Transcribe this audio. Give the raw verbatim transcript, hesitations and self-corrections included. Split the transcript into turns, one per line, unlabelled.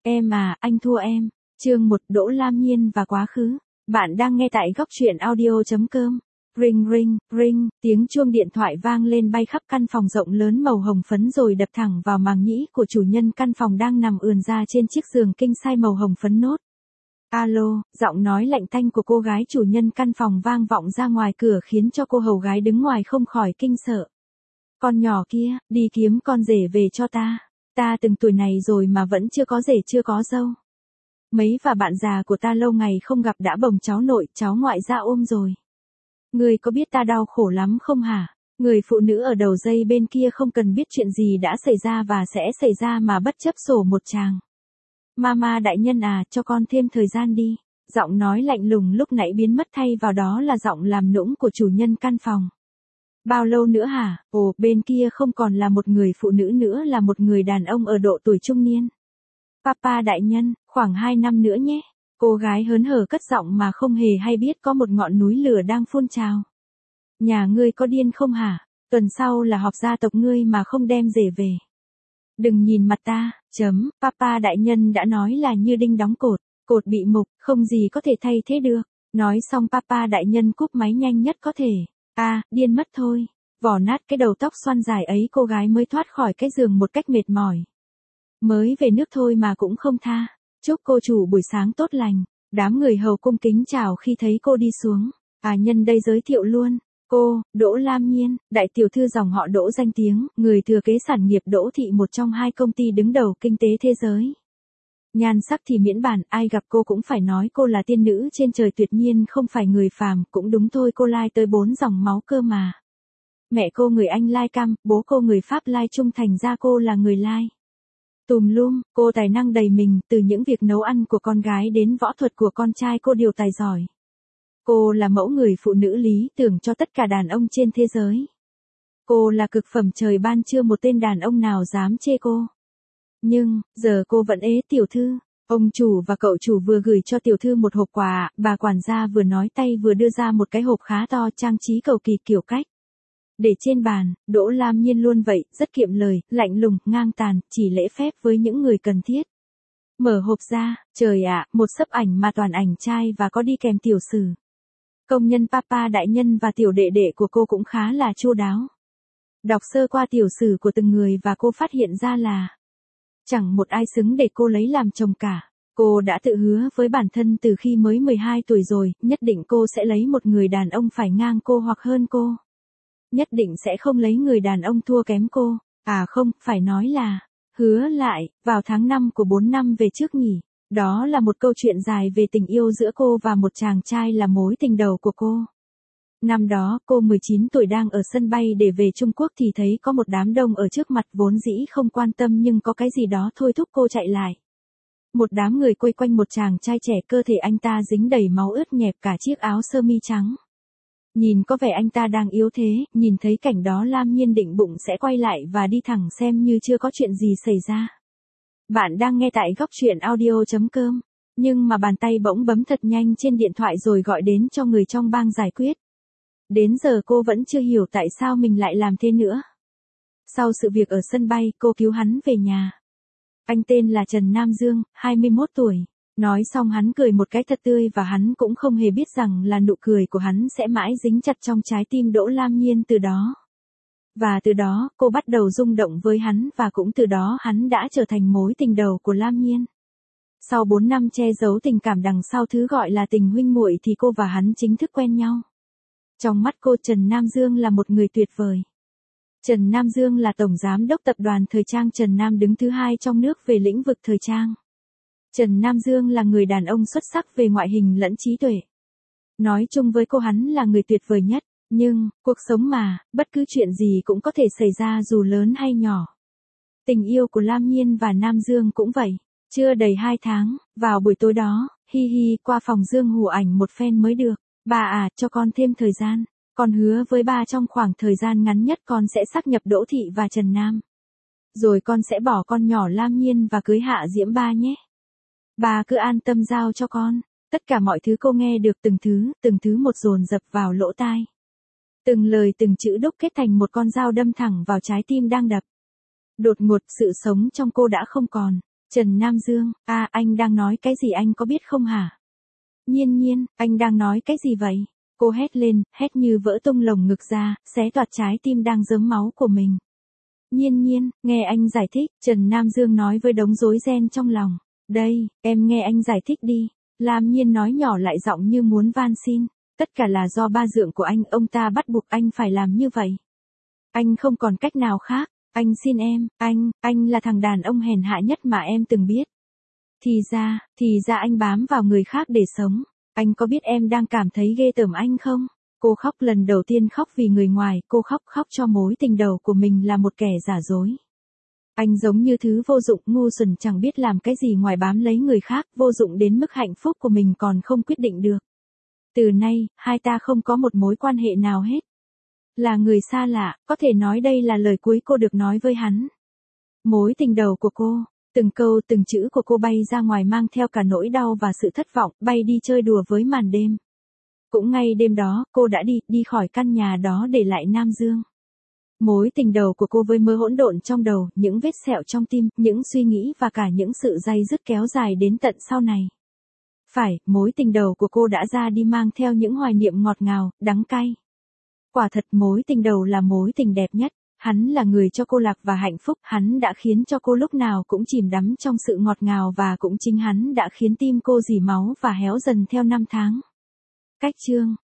Em à, anh thua em. Chương một, Đỗ Lam Nhiên và quá khứ. Bạn đang nghe tại góc truyện audio.com. Ring ring, ring, tiếng chuông điện thoại vang lên bay khắp căn phòng rộng lớn màu hồng phấn rồi đập thẳng vào màng nhĩ của chủ nhân căn phòng đang nằm ườn ra trên chiếc giường king size màu hồng phấn nốt. Alo, giọng nói lạnh tanh của cô gái chủ nhân căn phòng vang vọng ra ngoài cửa khiến cho cô hầu gái đứng ngoài không khỏi kinh sợ. Con nhỏ kia, đi kiếm con rể về cho ta. Ta từng tuổi này rồi mà vẫn chưa có rể chưa có dâu. Mấy và bạn già của ta lâu ngày không gặp đã bồng cháu nội, cháu ngoại ra ôm rồi. Người có biết ta đau khổ lắm không hả? Người phụ nữ ở đầu dây bên kia không cần biết chuyện gì đã xảy ra và sẽ xảy ra mà bất chấp sổ một tràng. Mama đại nhân à, cho con thêm thời gian đi. Giọng nói lạnh lùng lúc nãy biến mất thay vào đó là giọng làm nũng của chủ nhân căn phòng. Bao lâu nữa hả? Ồ, bên kia không còn là một người phụ nữ nữa là một người đàn ông ở độ tuổi trung niên. Papa đại nhân, khoảng hai năm nữa nhé. Cô gái hớn hở cất giọng mà không hề hay biết có một ngọn núi lửa đang phun trào. Nhà ngươi có điên không hả? Tuần sau là họp gia tộc ngươi mà không đem rể về. Đừng nhìn mặt ta, chấm, Papa đại nhân đã nói là như đinh đóng cột, cột bị mục, không gì có thể thay thế được. Nói xong Papa đại nhân cúp máy nhanh nhất có thể. A, à, điên mất thôi. Vỏ nát cái đầu tóc xoăn dài ấy cô gái mới thoát khỏi cái giường một cách mệt mỏi. Mới về nước thôi mà cũng không tha. Chúc cô chủ buổi sáng tốt lành. Đám người hầu cung kính chào khi thấy cô đi xuống. À nhân đây giới thiệu luôn. Cô, Đỗ Lam Nhiên, đại tiểu thư dòng họ Đỗ danh tiếng, người thừa kế sản nghiệp Đỗ Thị một trong hai công ty đứng đầu kinh tế thế giới. Nhan sắc thì miễn bàn, ai gặp cô cũng phải nói cô là tiên nữ trên trời tuyệt nhiên không phải người phàm, cũng đúng thôi cô lai tới bốn dòng máu cơ mà. Mẹ cô người Anh lai Cam, bố cô người Pháp lai Trung thành ra cô là người lai. Tùm lum, cô tài năng đầy mình, từ những việc nấu ăn của con gái đến võ thuật của con trai cô đều tài giỏi. Cô là mẫu người phụ nữ lý tưởng cho tất cả đàn ông trên thế giới. Cô là cực phẩm trời ban chưa một tên đàn ông nào dám chê cô. Nhưng, giờ cô vẫn ế tiểu thư. Ông chủ và cậu chủ vừa gửi cho tiểu thư một hộp quà, bà quản gia vừa nói tay vừa đưa ra một cái hộp khá to trang trí cầu kỳ kiểu cách. Để trên bàn, Đỗ Lam Nhiên luôn vậy, rất kiệm lời, lạnh lùng, ngang tàn, chỉ lễ phép với những người cần thiết. Mở hộp ra, trời ạ, một xấp ảnh mà toàn ảnh trai và có đi kèm tiểu sử. Công nhân Papa đại nhân và tiểu đệ đệ của cô cũng khá là chu đáo. Đọc sơ qua tiểu sử của từng người và cô phát hiện ra là chẳng một ai xứng để cô lấy làm chồng cả. Cô đã tự hứa với bản thân từ khi mới mười hai tuổi rồi, nhất định cô sẽ lấy một người đàn ông phải ngang cô hoặc hơn cô. Nhất định sẽ không lấy người đàn ông thua kém cô. À không, phải nói là hứa lại, vào tháng năm của bốn năm về trước nhỉ. Đó là một câu chuyện dài về tình yêu giữa cô và một chàng trai là mối tình đầu của cô. Năm đó, cô mười chín tuổi đang ở sân bay để về Trung Quốc thì thấy có một đám đông ở trước mặt vốn dĩ không quan tâm nhưng có cái gì đó thôi thúc cô chạy lại. Một đám người quây quanh một chàng trai trẻ cơ thể anh ta dính đầy máu ướt nhẹp cả chiếc áo sơ mi trắng. Nhìn có vẻ anh ta đang yếu thế, nhìn thấy cảnh đó Lam Nhiên định bụng sẽ quay lại và đi thẳng xem như chưa có chuyện gì xảy ra. Bạn đang nghe tại góc truyện audio.com, nhưng mà bàn tay bỗng bấm thật nhanh trên điện thoại rồi gọi đến cho người trong bang giải quyết. Đến giờ cô vẫn chưa hiểu tại sao mình lại làm thế nữa. Sau sự việc ở sân bay, cô cứu hắn về nhà. Anh tên là Trần Nam Dương, hai mươi mốt tuổi. Nói xong hắn cười một cái thật tươi và hắn cũng không hề biết rằng là nụ cười của hắn sẽ mãi dính chặt trong trái tim Đỗ Lam Nhiên từ đó. Và từ đó, cô bắt đầu rung động với hắn và cũng từ đó hắn đã trở thành mối tình đầu của Lam Nhiên. Sau bốn năm che giấu tình cảm đằng sau thứ gọi là tình huynh muội thì cô và hắn chính thức quen nhau. Trong mắt cô Trần Nam Dương là một người tuyệt vời. Trần Nam Dương là tổng giám đốc tập đoàn thời trang Trần Nam đứng thứ hai trong nước về lĩnh vực thời trang. Trần Nam Dương là người đàn ông xuất sắc về ngoại hình lẫn trí tuệ. Nói chung với cô hắn là người tuyệt vời nhất. Nhưng, cuộc sống mà, bất cứ chuyện gì cũng có thể xảy ra dù lớn hay nhỏ. Tình yêu của Lam Nhiên và Nam Dương cũng vậy. Chưa đầy hai tháng, vào buổi tối đó, hi hi qua phòng Dương hù ảnh một phen mới được. Bà à, cho con thêm thời gian. Con hứa với ba trong khoảng thời gian ngắn nhất con sẽ xác nhập Đỗ Thị và Trần Nam. Rồi con sẽ bỏ con nhỏ Lam Nhiên và cưới Hạ Diễm ba nhé. Bà cứ an tâm giao cho con. Tất cả mọi thứ cô nghe được từng thứ, từng thứ một dồn dập vào lỗ tai. Từng lời từng chữ đúc kết thành một con dao đâm thẳng vào trái tim đang đập. Đột ngột sự sống trong cô đã không còn. Trần Nam Dương, à anh đang nói cái gì anh có biết không hả? Nhiên Nhiên, anh đang nói cái gì vậy? Cô hét lên, hét như vỡ tung lồng ngực ra, xé toạc trái tim đang rớm máu của mình. Nhiên Nhiên, nghe anh giải thích, Trần Nam Dương nói với đống rối ren trong lòng. Đây, em nghe anh giải thích đi. Lam Nhiên nói nhỏ lại giọng như muốn van xin. Tất cả là do ba dượng của anh, ông ta bắt buộc anh phải làm như vậy. Anh không còn cách nào khác, anh xin em, anh, anh là thằng đàn ông hèn hạ nhất mà em từng biết. Thì ra, thì ra anh bám vào người khác để sống. Anh có biết em đang cảm thấy ghê tởm anh không? Cô khóc lần đầu tiên khóc vì người ngoài, cô khóc khóc cho mối tình đầu của mình là một kẻ giả dối. Anh giống như thứ vô dụng ngu xuẩn chẳng biết làm cái gì ngoài bám lấy người khác, vô dụng đến mức hạnh phúc của mình còn không quyết định được. Từ nay, hai ta không có một mối quan hệ nào hết. Là người xa lạ, có thể nói đây là lời cuối cô được nói với hắn. Mối tình đầu của cô, từng câu từng chữ của cô bay ra ngoài mang theo cả nỗi đau và sự thất vọng, bay đi chơi đùa với màn đêm. Cũng ngay đêm đó, cô đã đi, đi khỏi căn nhà đó để lại Nam Dương. Mối tình đầu của cô với mớ hỗn độn trong đầu, những vết sẹo trong tim, những suy nghĩ và cả những sự day dứt kéo dài đến tận sau này. Phải, mối tình đầu của cô đã ra đi mang theo những hoài niệm ngọt ngào, đắng cay. Quả thật mối tình đầu là mối tình đẹp nhất, hắn là người cho cô lạc và hạnh phúc, hắn đã khiến cho cô lúc nào cũng chìm đắm trong sự ngọt ngào và cũng chính hắn đã khiến tim cô rỉ máu và héo dần theo năm tháng. Cách chương